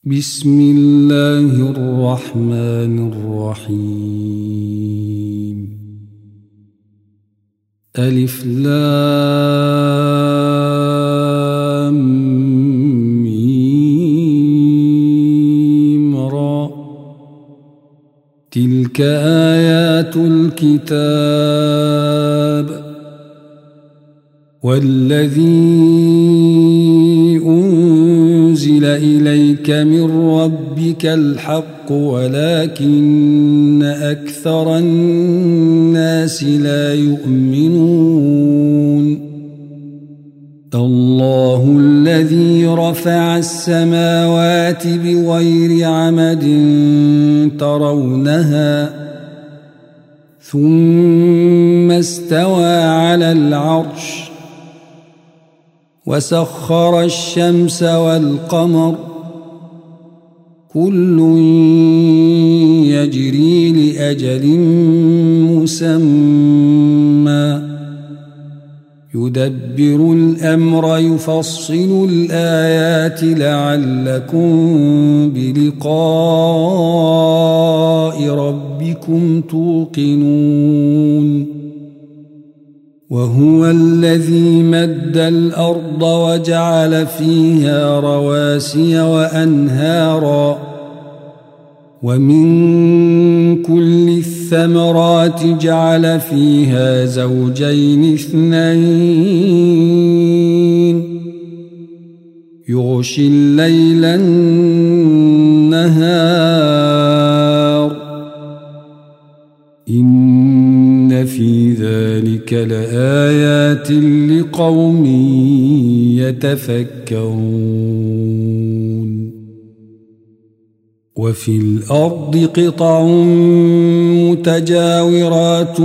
بسم الله الرحمن الرحيم. ألف لام ميم را. تلك آيات الكتاب والذي أنزل إليك من ربك الحق ولكن أكثر الناس لا يؤمنون. الله الذي رفع السماوات بغير عمد ترونها ثم استوى على العرش وسخر الشمس والقمر كل يجري لأجل مسمى يدبر الأمر يفصل الآيات لعلكم بلقاء ربكم توقنون. وهو الذي مد الأرض وجعل فيها رواسي وأنهارا ومن كل الثمرات جعل فيها زوجين اثنين يغشي الليل النهار إن في ذلك لآيات لقوم يتفكرون. وفي الأرض قطع متجاورات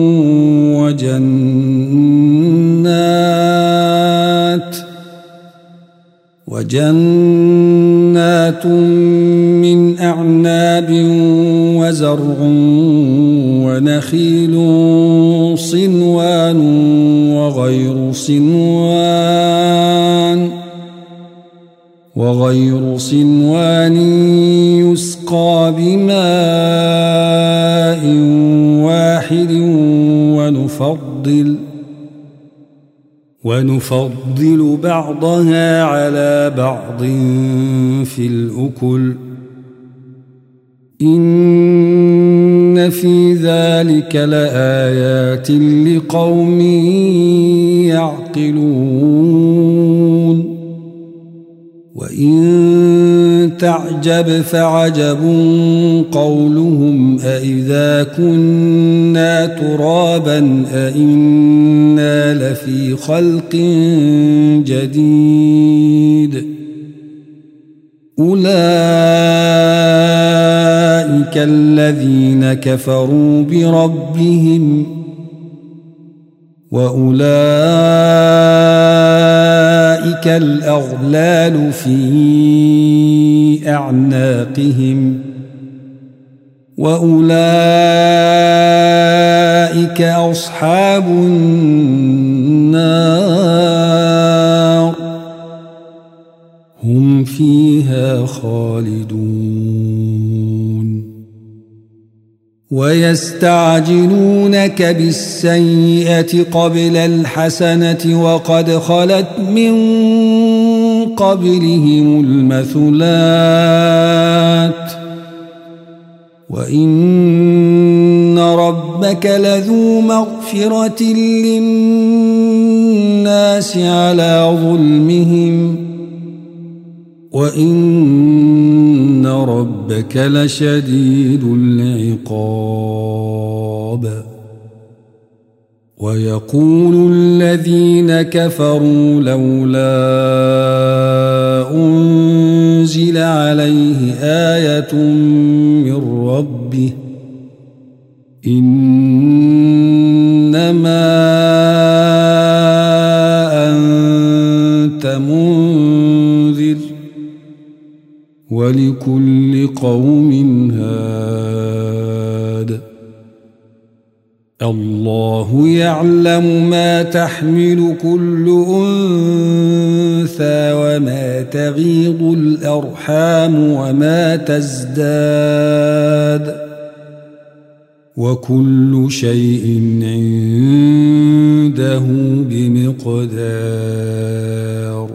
وجنات من أعناب وزرع ونخيل صنوان وغير صنوان يسقى بماء واحد ونفضل بعضها على بعض في الأكل إن في ذلك لآيات لقوم يعقلون. وإن تعجب فعجب قولهم أإذا كنا ترابا أإنا لفي خلق جديد أولئك الذين كفروا بربهم وأولئك الأغلال في أعناقهم وأولئك أصحاب النار هم فيها خالدون. ويستعجلونك بالسيئة قبل الحسنة وقد خلت من قبلهم المثلات وإن ربك لذو مغفرة للناس على ظلمهم وإن ربك لشديد العقاب. ويقول الذين كفروا لولا أنزل عليه آية من ربه إنما أنت منذر ولكل قوم هاد الله يعلم ما تحمل كل أنثى وما تغيض الأرحام وما تزداد وكل شيء عنده بمقدار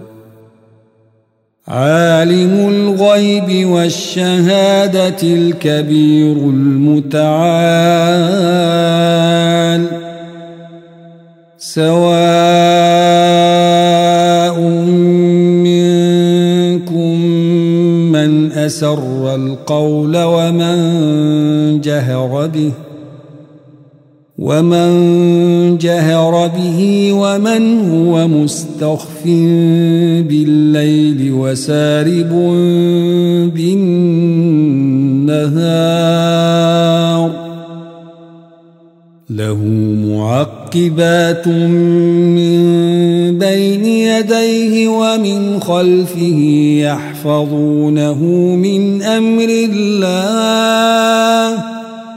عالم الغيب والشهادة الكبير المتعال سواء منكم من أسر القول ومن جهر به ومن هو مستخف بالليل وسارب بالنهار له معقبات من بين يديه ومن خلفه يحفظونه من أمر الله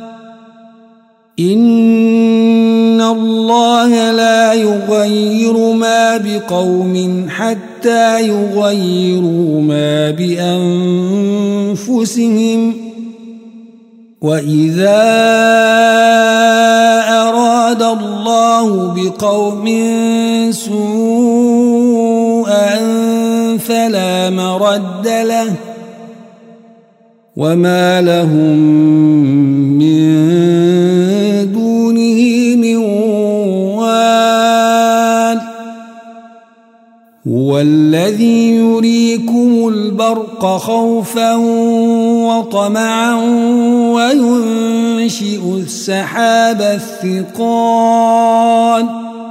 إن الله لا يغير ما بقوم حتى يغيروا ما بأنفسهم وإذا أراد الله بقوم سوءا فلا مرد له وما لهم من دونه من وال هو الذي يريكم البرق خوفا وطمعا وينشئ السحاب الثقال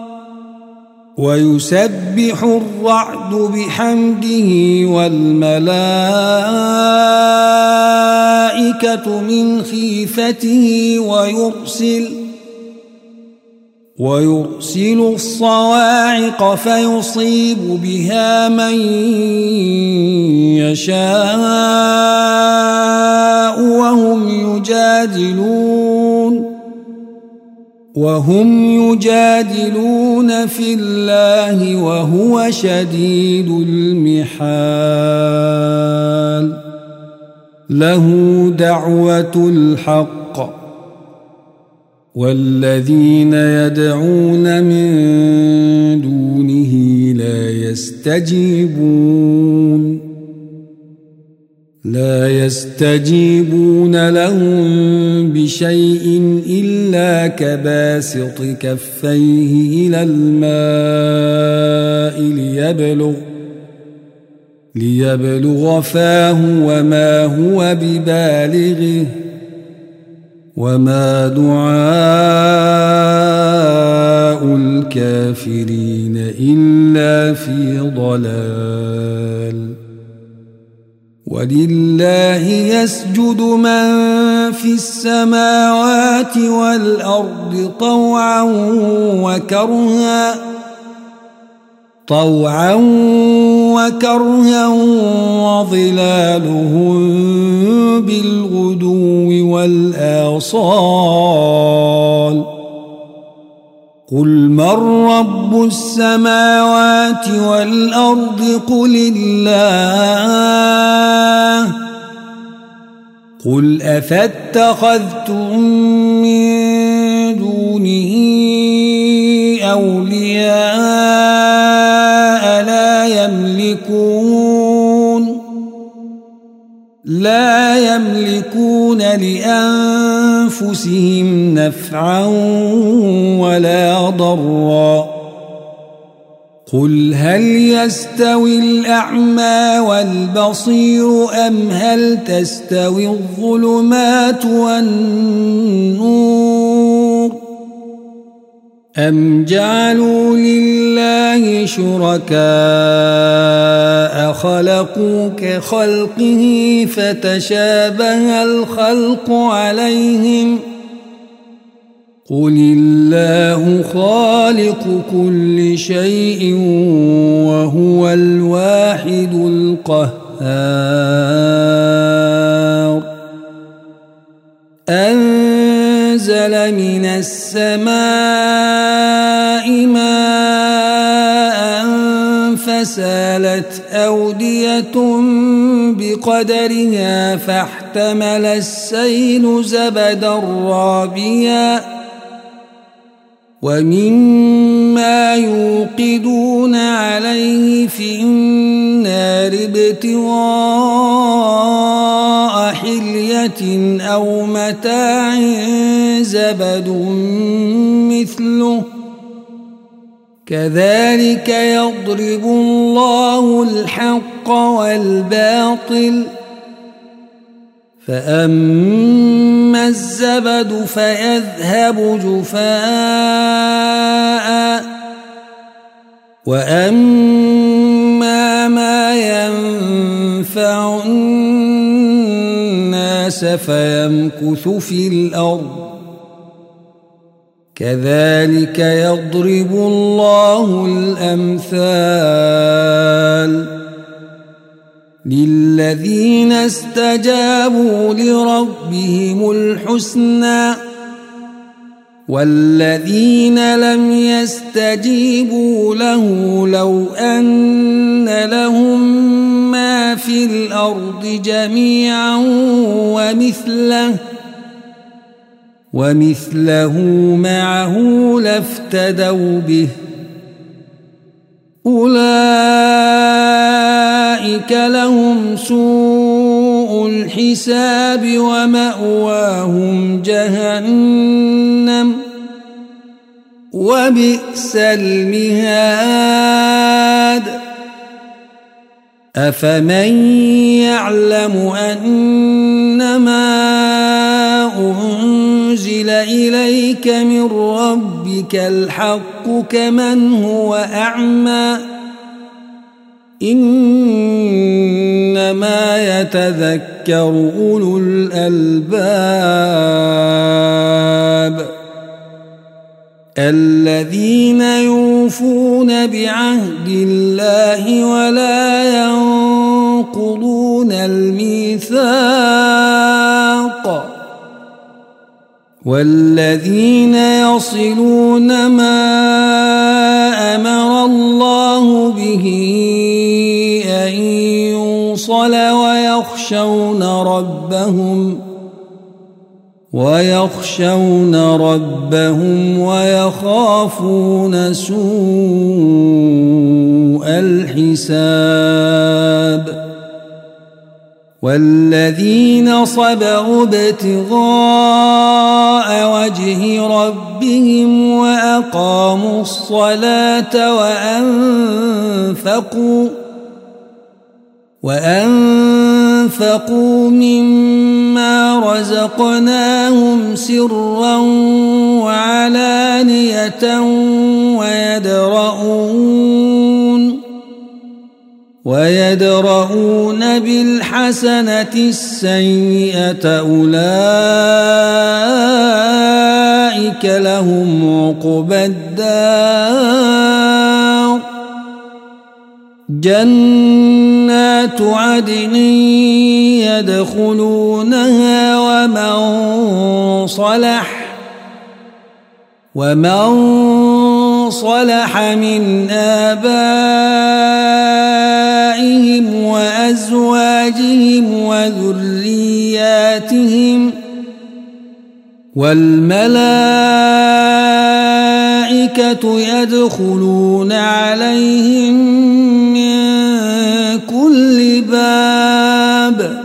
ويسبح الرعد بحمده والملائكة من خيفته ويرسل الصواعق فيصيب بها من يشاء وهم يجادلون في الله وهو شديد المحال له دعوة الحق والذين يدعون من دونه لا يستجيبون لهم بشيء إلا كباسط كفيه إلى الماء ليبلغ فاه وما هو ببالغه وما دعاء الكافرين إلا في ضلال ولله يسجد من في السماوات والأرض طوعا وكرها وظلالهم بالغدو والآصال قل من رب السماوات والأرض قل الله قل أفاتخذتم من دونه أولياء لا يملكون لأنفسهم نفعا ولا ضرا قل هل يستوي الأعمى والبصير أم هل تستوي الظلمات والنور أم جعلوا لله شركاء خلقوا كخلقه فتشابه الخلق عليهم قل الله خالق كل شيء وهو الواحد القهار أنزل أنزل من السماء ماء فسالت أودية بقدرها فاحتمل السيل زبدا رابيا ومما يوقدون عليه في النار ابتغاء حلية أو متاع زبد مثله كذلك يضرب الله الحق والباطل فأما الزبد فيذهب جفاء وأما ما ينفع الناس فيمكث في الأرض كذلك يضرب الله الأمثال للذين استجابوا لربهم الحسنى والذين لم يستجيبوا له لو أن لهم ما في الأرض جميعا ومثله معه لافتدوا به أولئك لهم سوء الحساب ومأواهم جهنم وبئس المهاد أفمن يعلم أنما أنزل إليك من ربك الحق كمن هو أعمى إنما يتذكر أولو الألباب الذين يوفون بعهد الله ولا ينقضون الميثاق والذين يصلون ما أمر الله به أن يوصل ويخشون ربهم ويخافون سوء الحساب والذين صبروا ابتغاء وجه ربهم وأقاموا الصلاة وأنفقوا مما رزقناهم سرا وعلانية ويدرؤون بالحسنة السيئة أولئك لهم عقبى الدار جنات عدن يدخلونها ومن صلح من آبائهم وأزواجهم وذرياتهم والملائكة يدخلون عليهم من كل باب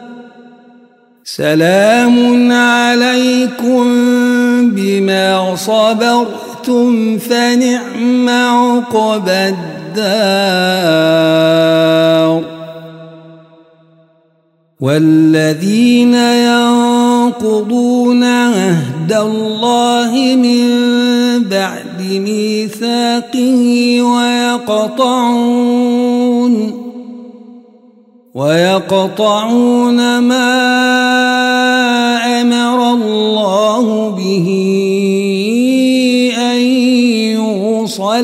سلام عليكم بما صبرتم فنعم عقبى الدار والذين ينقضون عهد الله من بعد ميثاقه ويقطعون ما أمر الله به أن يوصل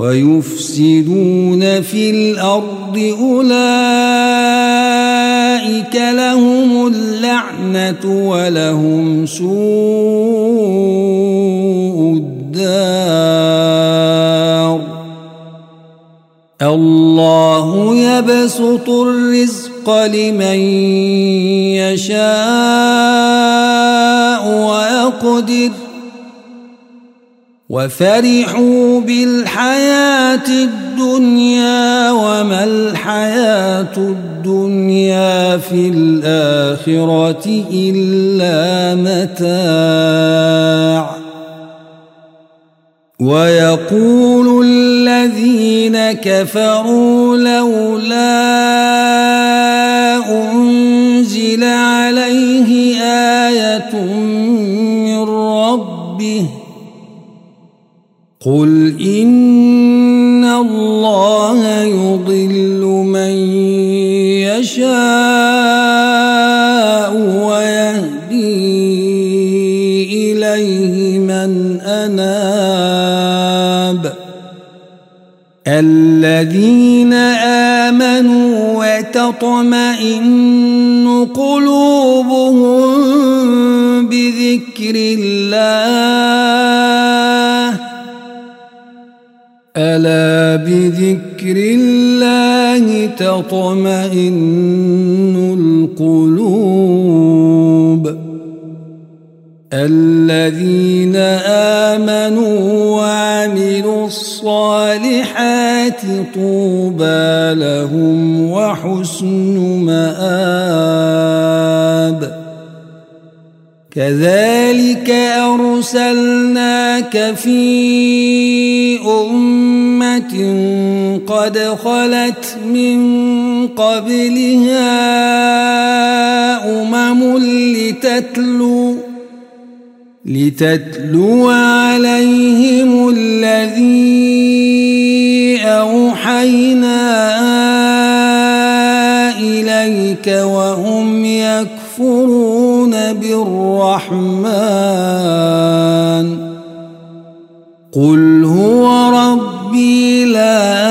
ويفسدون في الأرض أولئك أولئك لهم اللعنة ولهم سوء الدار الله يبسط الرزق لمن يشاء ويقدر وفرحوا بالحياة الدنيا وما الحياة الدنيا في الآخرة إلا متاع ويقول الذين كفروا لولا أنزل عليه آية من ربه قل إن الله يضل من يشاء ويهدي إليه من أناب الذين آمنوا وتطمئن قلوبهم بذكر الله ألا بذكر الله تطمئن القلوب الذين آمنوا وعملوا الصالحات طوبى لهم وحسن مآب كذلك أرسلناك في أمة قد خلت من قبلها لتتلو عليهم الذي أوحينا إليك وهم يكفرون بالرحمن قل هو ربي لا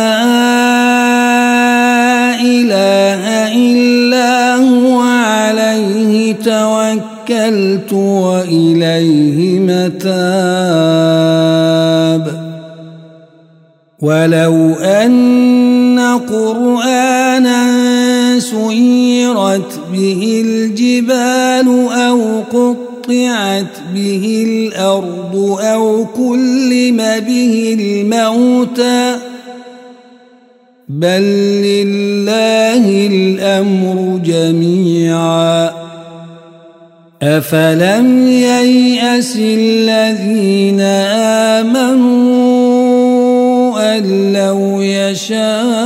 إله إلا هو عليه توكلت وإليه متاب ولو أن قرآنا سيرت به الجبال أو قطعت به الأرض أو كلم به الموتى بل لله الأمر جميعا أفلم ييأس الذين آمنوا أن لو يشاء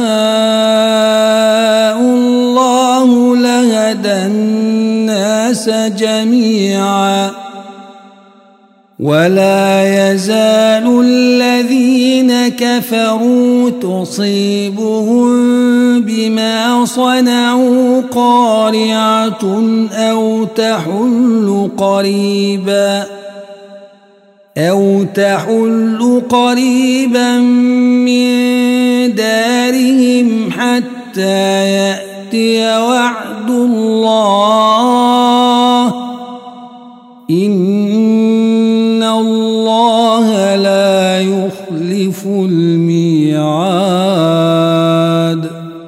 الله لهدى الناس جميعا ولا يزال الذين كفروا تصيبهم بما صنعوا قارعة أو تحل قريبا من دارهم حتى يأتي وعد الله إن الله لا يخلف الميعاد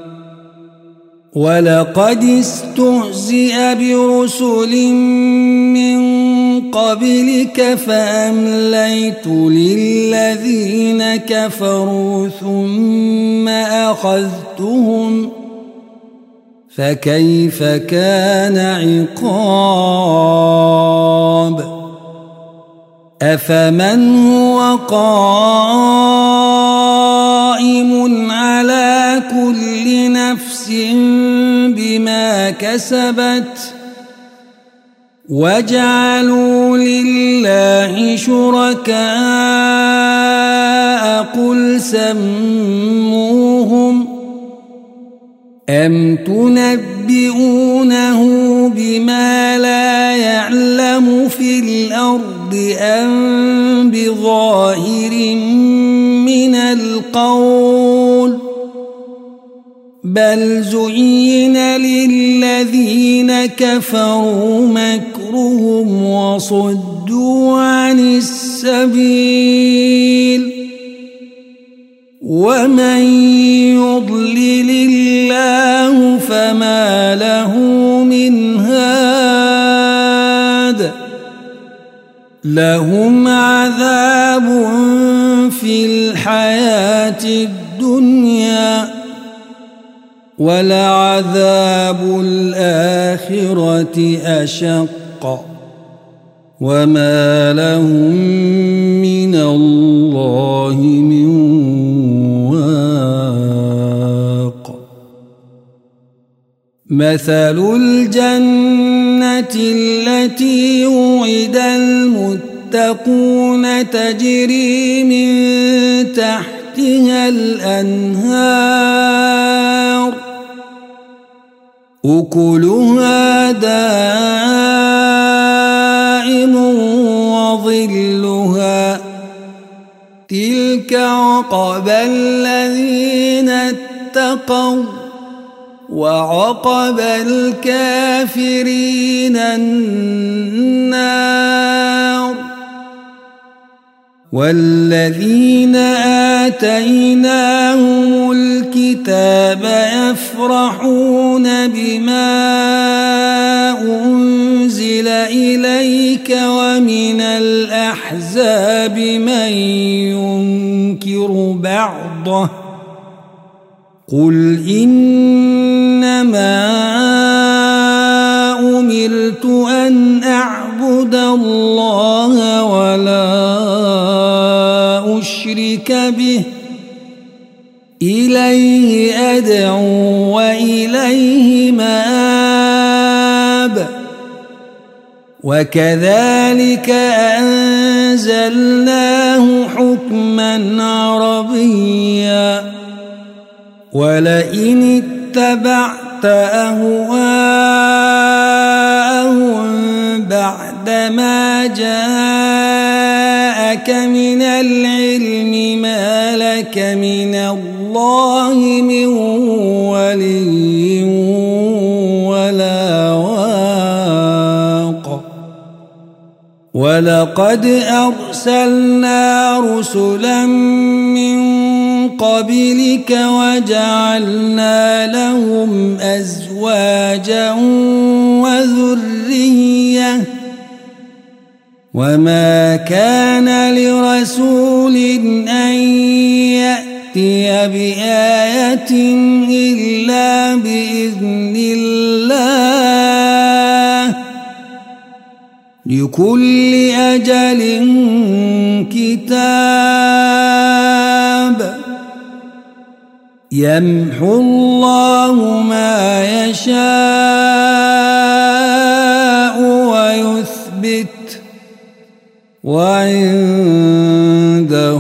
ولقد استهزئ برسل من قبلك فأمليت للذين كفروا ثم أخذتهم فكيف كان عقاب أفمن هو قائم على كل نفس بما كسبت وجعلوا لله شركاء قل سموهم أم تنبئونه بما لا يعلم في الأرض أم بظاهر من القول بل زين للذين كفروا مكرهم وصدوا عن السبيل ومن يضلل الله فما له من هاد لهم عذاب في الحياة الدنيا ولعذاب الآخرة أشق وما لهم من الله من واق مثل الجنة التي وعد المتقون تجري من تحتها الأنهار أكلها دائم وظلها تلك عقبى الذين اتقوا وعقبى الكافرين النار والذين آتيناهم الكتاب يفرحون بما أنزل إليك ومن الأحزاب من ينكر بعضه قل إنما أمرت أن أعبد الله ولا أشرك به إليه أدعو وإليه مآب وكذلك أنزلناه حكما عربيا ولئن اتبعت أهواءهم بعدما جاءك من العلم ما لك من الله من ولي ولا واق ولقد أرسلنا رسلا من قبلك وجعلنا لهم أزواجا وذرية وما كان لرسول أن يأتي بآية إلا بإذن الله لكل أجل كتاب يمحو الله ما يشاء ويثبت وعنده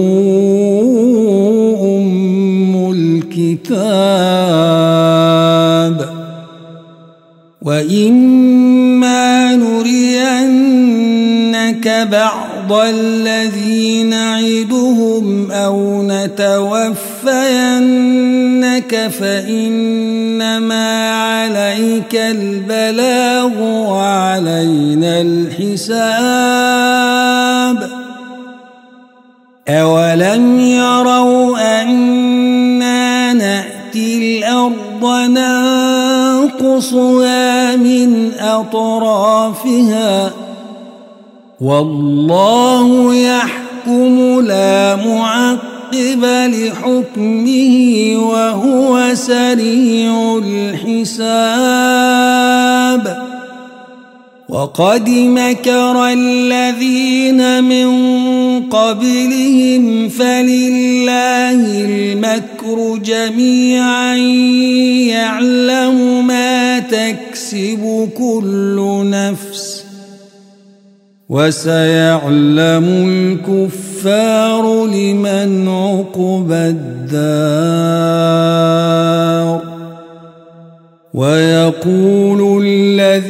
أم الكتاب وإما نرينك بعض الذي نعدهم أو نتوفينك فإنما عليك البلاغ وعلينا الحساب أولم يروا أنا نأتي الأرض ننقصها من أطرافها والله يحكم لا معقب لحكمه وهو سريع الحساب وقد مكر الذين من قبلهم فلله المكر جميعا يعلم ما تكسب كل نفس وسيعلم الكفار لمن عقبى الدار ويقول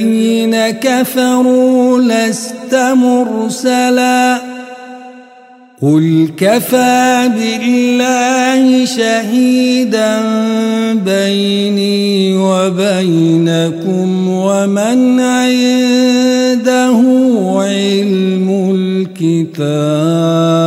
الذين كفروا لست مرسلا قل كفى بالله شهيدا بيني وبينكم ومن عنده علم الكتاب.